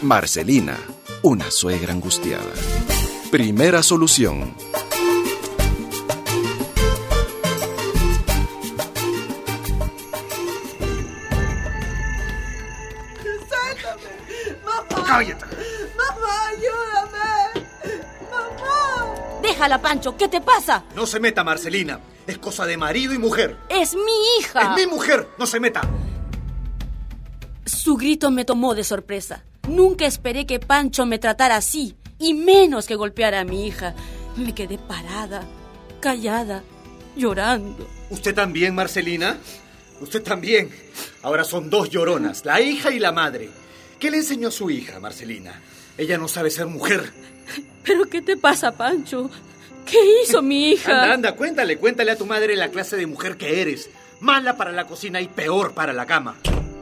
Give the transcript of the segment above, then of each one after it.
Marcelina, una suegra angustiada. Primera solución. ¡Suéltame! ¡Mamá! ¡Cállate! ¡Mamá, ayúdame! ¡Mamá! Déjala, Pancho, ¿qué te pasa? No se meta, Marcelina. Es cosa de marido y mujer. ¡Es mi hija! ¡Es mi mujer! ¡No se meta! Su grito me tomó de sorpresa. Nunca esperé que Pancho me tratara así, y menos que golpeara a mi hija. Me quedé parada, callada, llorando. ¿Usted también, Marcelina? Usted también. Ahora son dos lloronas, la hija y la madre. ¿Qué le enseñó a su hija, Marcelina? Ella no sabe ser mujer. ¿Pero qué te pasa, Pancho? ¿Qué hizo mi hija? Anda, cuéntale a tu madre la clase de mujer que eres. Mala para la cocina y peor para la cama.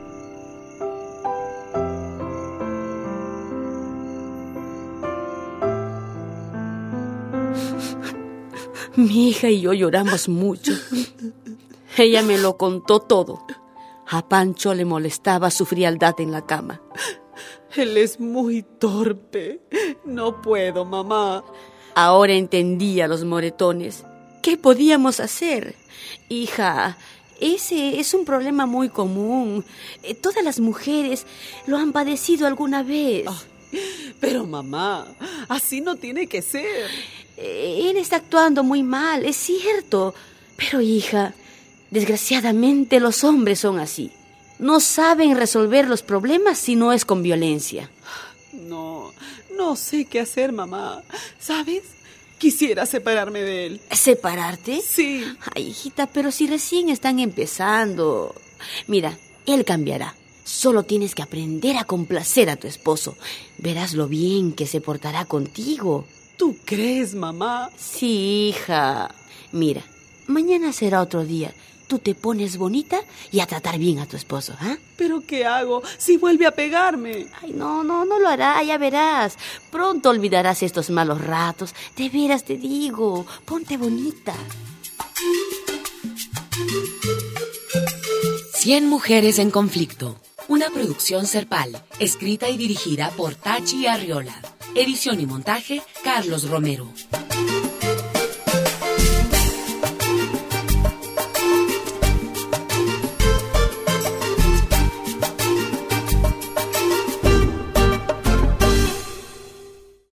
Mi hija y yo lloramos mucho. Ella me lo contó todo. A Pancho le molestaba su frialdad en la cama. Él es muy torpe. No puedo, mamá. Ahora entendía los moretones. ¿Qué podíamos hacer? Hija, ese es un problema muy común. Todas las mujeres lo han padecido alguna vez. Pero mamá, así no tiene que ser. Él está actuando muy mal, es cierto. Pero hija, desgraciadamente los hombres son así. No saben resolver los problemas si no es con violencia. No sé qué hacer, mamá. ¿Sabes? Quisiera separarme de él. ¿Separarte? Sí. Ay, hijita, pero si recién están empezando. Mira, él cambiará. Solo tienes que aprender a complacer a tu esposo. Verás lo bien que se portará contigo. ¿Tú crees, mamá? Sí, hija. Mira, mañana será otro día. Tú te pones bonita y a tratar bien a tu esposo, ¿ah? ¿Pero qué hago si vuelve a pegarme? Ay, no lo hará, ya verás. Pronto olvidarás estos malos ratos. De veras te digo, ponte bonita. 100 mujeres en conflicto. Una producción Serpal, escrita y dirigida por Tachi Arriola. Edición y montaje, Carlos Romero.